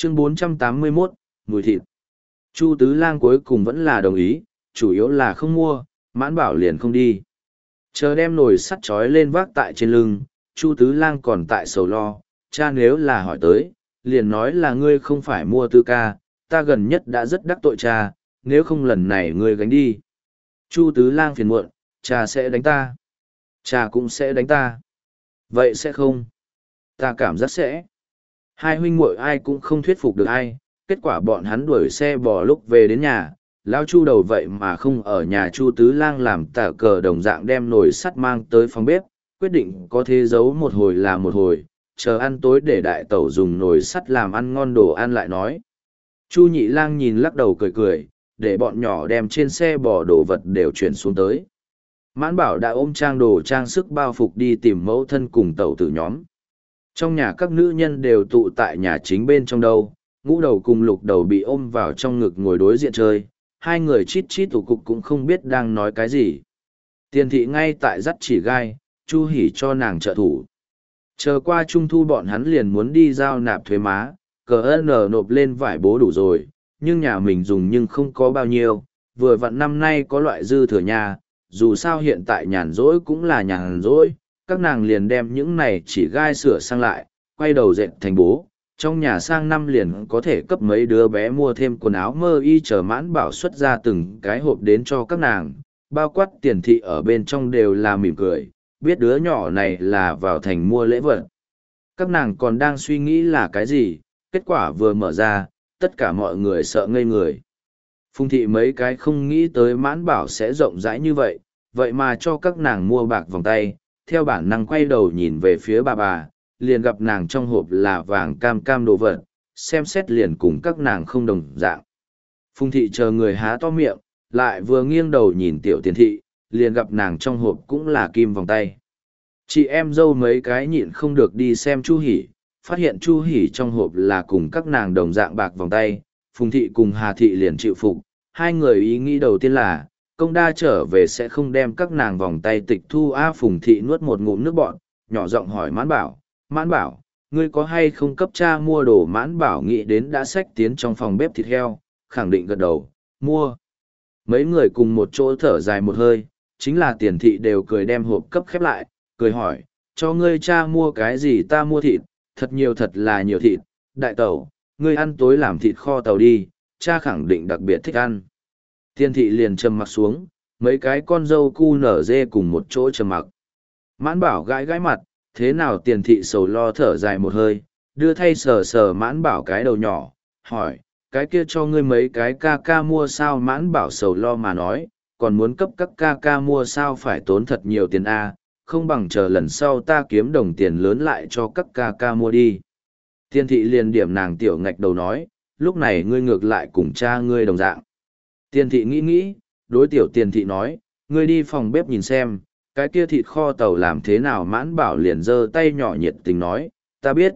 Chương 481, mùi thịt. Chu Tứ Lang cuối cùng vẫn là đồng ý, chủ yếu là không mua, Mãn Bảo liền không đi. Chờ đem nồi sắt trói lên vác tại trên lưng, Chu Tứ Lang còn tại sầu lo, cha nếu là hỏi tới, liền nói là ngươi không phải mua Tư ca, ta gần nhất đã rất đắc tội cha, nếu không lần này ngươi gánh đi. Chu Tứ Lang phiền muộn, cha sẽ đánh ta. Cha cũng sẽ đánh ta. Vậy sẽ không? Ta cảm giác sẽ. Hai huynh muội ai cũng không thuyết phục được ai, kết quả bọn hắn đuổi xe bò lúc về đến nhà, lão Chu đầu vậy mà không ở nhà. Chu Tứ Lang làm tả cờ đồng dạng đem nồi sắt mang tới phòng bếp, quyết định có thế giấu một hồi là một hồi, chờ ăn tối để đại tẩu dùng nồi sắt làm ăn ngon đồ ăn lại nói. Chu Nhị Lang nhìn lắc đầu cười cười, để bọn nhỏ đem trên xe bò đồ vật đều chuyển xuống tới. Mãn Bảo đã ôm trang đồ trang sức bao phục đi tìm mẫu thân cùng tẩu tử nhóm. Trong nhà các nữ nhân đều tụ tại nhà chính bên trong đâu, Ngũ Đầu cùng Lục Đầu bị ôm vào trong ngực ngồi đối diện chơi, hai người chít chít tủ cục cũng không biết đang nói cái gì. Tiền thị ngay tại dắt chỉ gai, Chu Hỉ cho nàng trợ thủ. Chờ qua trung thu bọn hắn liền muốn đi giao nạp thuế má, cờ nộp lên vải bố đủ rồi, nhưng nhà mình dùng nhưng không có bao nhiêu, vừa vặn năm nay có loại dư thừa nhà, dù sao hiện tại nhàn rỗi cũng là nhàn rỗi, các nàng liền đem những này chỉ gai sửa sang lại, quay đầu dệt thành bố, trong nhà sang năm liền có thể cấp mấy đứa bé mua thêm quần áo mơ y. Chờ Mãn Bảo xuất ra từng cái hộp đến cho các nàng, bao quát tiền thị ở bên trong đều là mỉm cười, biết đứa nhỏ này là vào thành mua lễ vật. Các nàng còn đang suy nghĩ là cái gì, kết quả vừa mở ra, tất cả mọi người sợ ngây người. Phùng thị mấy cái không nghĩ tới Mãn Bảo sẽ rộng rãi như vậy, vậy mà cho các nàng mua bạc vòng tay, theo bản năng quay đầu nhìn về phía bà, liền gặp nàng trong hộp là vàng cam cam đồ vật, xem xét liền cùng các nàng không đồng dạng. Phùng thị chờ người há to miệng, lại vừa nghiêng đầu nhìn tiểu tiền thị, liền gặp nàng trong hộp cũng là kim vòng tay. Chị em dâu mấy cái nhịn không được đi xem Chu Hỉ, phát hiện Chu Hỉ trong hộp là cùng các nàng đồng dạng bạc vòng tay, Phùng thị cùng Hà thị liền chịu phục, hai người ý nghĩ đầu tiên là, công đa trở về sẽ không đem các nàng vòng tay tịch thu. Phùng thị nuốt một ngụm nước bọt, nhỏ giọng hỏi Mãn Bảo, ngươi có hay không cấp cha mua đồ? Mãn Bảo nghĩ đến đã xách tiến trong phòng bếp thịt heo, khẳng định gật đầu, mua. Mấy người cùng một chỗ thở dài một hơi, chính là tiền thị đều cười đem hộp cấp khép lại, cười hỏi, cho ngươi cha mua cái gì? Ta mua thịt, thật là nhiều thịt. Đại tẩu, ngươi ăn tối làm thịt kho tàu đi, cha khẳng định đặc biệt thích ăn. Tiền thị liền trầm mặc xuống, mấy cái con dâu cu nở dê cùng một chỗ trầm mặc. Mãn Bảo gãi gãi mặt, thế nào? Tiền thị sầu lo thở dài một hơi, đưa thay sờ sờ Mãn Bảo cái đầu nhỏ, hỏi, cái kia cho ngươi mấy cái ca ca mua sao? Mãn Bảo sầu lo mà nói, còn muốn cấp các ca ca mua sao phải tốn thật nhiều tiền a, không bằng chờ lần sau ta kiếm đồng tiền lớn lại cho các ca ca mua đi. Tiền thị liền điểm nàng tiểu ngạch đầu nói, lúc này ngươi ngược lại cùng cha ngươi đồng dạng. Tiền thị nghĩ, đối tiểu tiền thị nói, ngươi đi phòng bếp nhìn xem, cái kia thịt kho tàu làm thế nào? Mãn Bảo liền giơ tay nhỏ nhiệt tình nói, ta biết,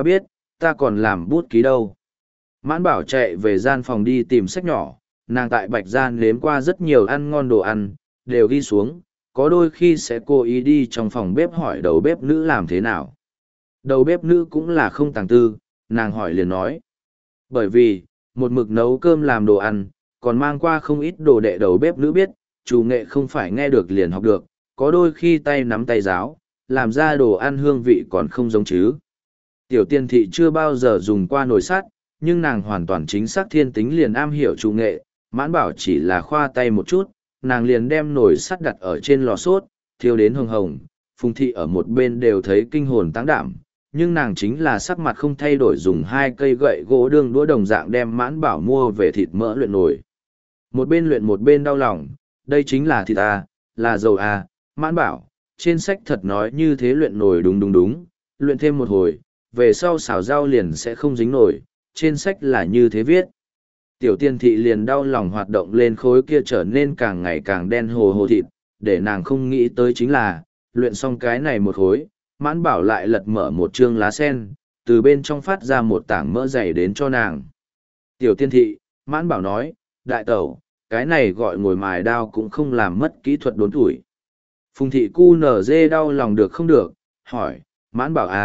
ta còn làm bút ký đâu. Mãn Bảo chạy về gian phòng đi tìm sách nhỏ, nàng tại Bạch Gian nếm qua rất nhiều ăn ngon đồ ăn, đều ghi xuống, có đôi khi sẽ cố ý đi trong phòng bếp hỏi đầu bếp nữ làm thế nào. Đầu bếp nữ cũng là không tàng tư, nàng hỏi liền nói. Bởi vì, một mực nấu cơm làm đồ ăn, còn mang qua không ít đồ đệ. Đầu bếp nữ biết, chủ nghệ không phải nghe được liền học được, có đôi khi tay nắm tay giáo, làm ra đồ ăn hương vị còn không giống chứ. Tiểu tiền thị chưa bao giờ dùng qua nồi sắt, nhưng nàng hoàn toàn chính xác thiên tính liền am hiểu chủ nghệ. Mãn Bảo chỉ là khoa tay một chút, nàng liền đem nồi sắt đặt ở trên lò sốt, thiêu đến hồng hồng. Phùng thị ở một bên đều thấy kinh hồn táng đảm, nhưng nàng chính là sắc mặt không thay đổi, dùng hai cây gậy gỗ đương đũa đồng dạng đem Mãn Bảo mua về thịt mỡ luyện nồi. Một bên luyện một bên đau lòng, đây chính là thịt à, là dầu à. Mãn Bảo, trên sách thật nói như thế luyện nồi đúng, luyện thêm một hồi, về sau xào rau liền sẽ không dính nổi, trên sách là như thế viết. Tiểu tiên thị liền đau lòng hoạt động lên khối kia trở nên càng ngày càng đen hồ thịt, để nàng không nghĩ tới chính là, luyện xong cái này một khối, Mãn Bảo lại lật mở một chương lá sen, từ bên trong phát ra một tảng mỡ dày đến cho nàng. Tiểu tiên thị, Mãn Bảo nói, đại tẩu, cái này gọi ngồi mài đao cũng không làm mất kỹ thuật đốn tuổi. Phùng thị cu nở dê đau lòng được không được, hỏi, Mãn Bảo à,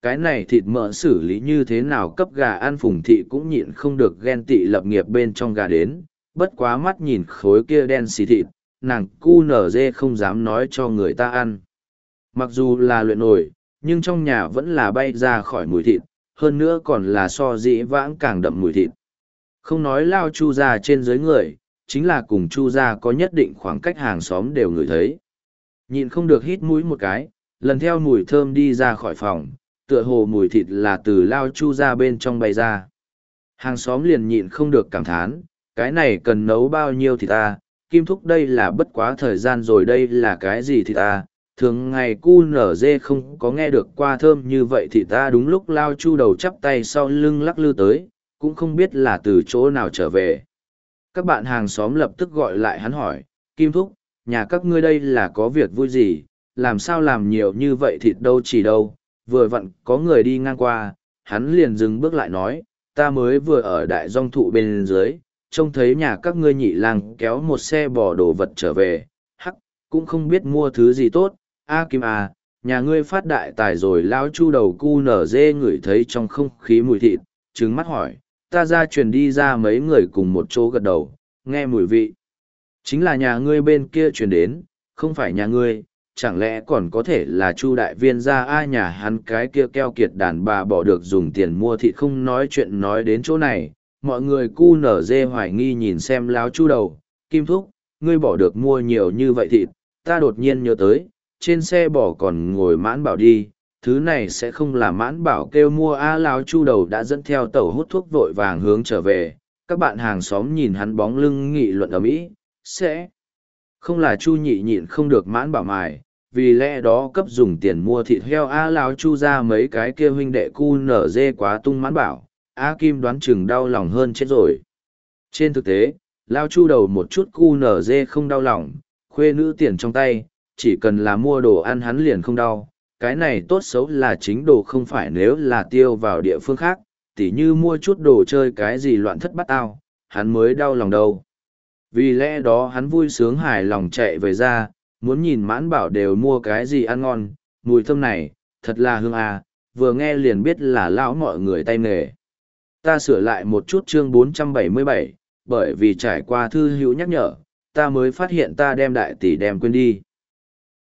cái này thịt mỡ xử lý như thế nào cấp gà ăn. Phùng thị cũng nhịn không được ghen tị lập nghiệp bên trong gà đến, bất quá mắt nhìn khối kia đen xì thịt, nàng cu nở dê không dám nói cho người ta ăn. Mặc dù là luyện nổi, nhưng trong nhà vẫn là bay ra khỏi mùi thịt, hơn nữa còn là so dĩ vãng càng đậm mùi thịt. Không nói Lao Chu gia trên dưới người, chính là cùng Chu gia có nhất định khoảng cách hàng xóm đều ngửi thấy. Nhịn không được hít mũi một cái, lần theo mùi thơm đi ra khỏi phòng, tựa hồ mùi thịt là từ Lao Chu gia bên trong bay ra. Hàng xóm liền nhịn không được cảm thán, cái này cần nấu bao nhiêu thịt ta, Kim Thúc đây là bất quá thời gian rồi, đây là cái gì thịt ta, thường ngày cu nở dê không có nghe được qua thơm như vậy thì ta. Đúng lúc Lao Chu đầu chắp tay sau lưng lắc lư tới, cũng không biết là từ chỗ nào trở về. Các bạn hàng xóm lập tức gọi lại hắn hỏi, Kim Thúc, nhà các ngươi đây là có việc vui gì, làm sao làm nhiều như vậy thịt đâu chỉ đâu. Vừa vặn có người đi ngang qua, hắn liền dừng bước lại nói, ta mới vừa ở đại dong thụ bên dưới, trông thấy nhà các ngươi nhị lang kéo một xe bò đồ vật trở về, hắc, cũng không biết mua thứ gì tốt. A Kim à, nhà ngươi phát đại tài rồi. Lão Chu đầu cu nở dê ngửi thấy trong không khí mùi thịt, trừng mắt hỏi, ta ra truyền đi ra mấy người cùng một chỗ gật đầu, nghe mùi vị. Chính là nhà ngươi bên kia truyền đến, không phải nhà ngươi, chẳng lẽ còn có thể là Chu đại viên gia a. Nhà hắn cái kia keo kiệt đàn bà bỏ được dùng tiền mua thịt không nói chuyện. Nói đến chỗ này, mọi người cu nở dê hoài nghi nhìn xem Lão Chu đầu, Kim Thúc, ngươi bỏ được mua nhiều như vậy thịt, ta đột nhiên nhớ tới, trên xe bò còn ngồi Mãn Bảo đi, thứ này sẽ không là Mãn Bảo kêu mua a. Lão Chu đầu đã dẫn theo tẩu hút thuốc vội vàng hướng trở về, các bạn hàng xóm nhìn hắn bóng lưng nghị luận ở mỹ, sẽ không là Chu nhị nhịn không được Mãn Bảo mài, vì lẽ đó cấp dùng tiền mua thịt heo a. Lão Chu ra mấy cái kia huynh đệ cu nở dê quá tung Mãn Bảo, A Kim đoán chừng đau lòng hơn chết rồi. Trên thực tế, Lão Chu đầu một chút cu nở dê không đau lòng, khuê nữ tiền trong tay, chỉ cần là mua đồ ăn hắn liền không đau. Cái này tốt xấu là chính đồ, không phải nếu là tiêu vào địa phương khác, tỉ như mua chút đồ chơi cái gì loạn thất bát ao, hắn mới đau lòng đâu. Vì lẽ đó hắn vui sướng hài lòng chạy về ra, muốn nhìn Mãn Bảo đều mua cái gì ăn ngon, mùi thơm này, thật là hương à, vừa nghe liền biết là lão mọi người tay nghề. Ta sửa lại một chút chương 477, bởi vì trải qua thư hữu nhắc nhở, ta mới phát hiện ta đem đại tỷ đem quên đi.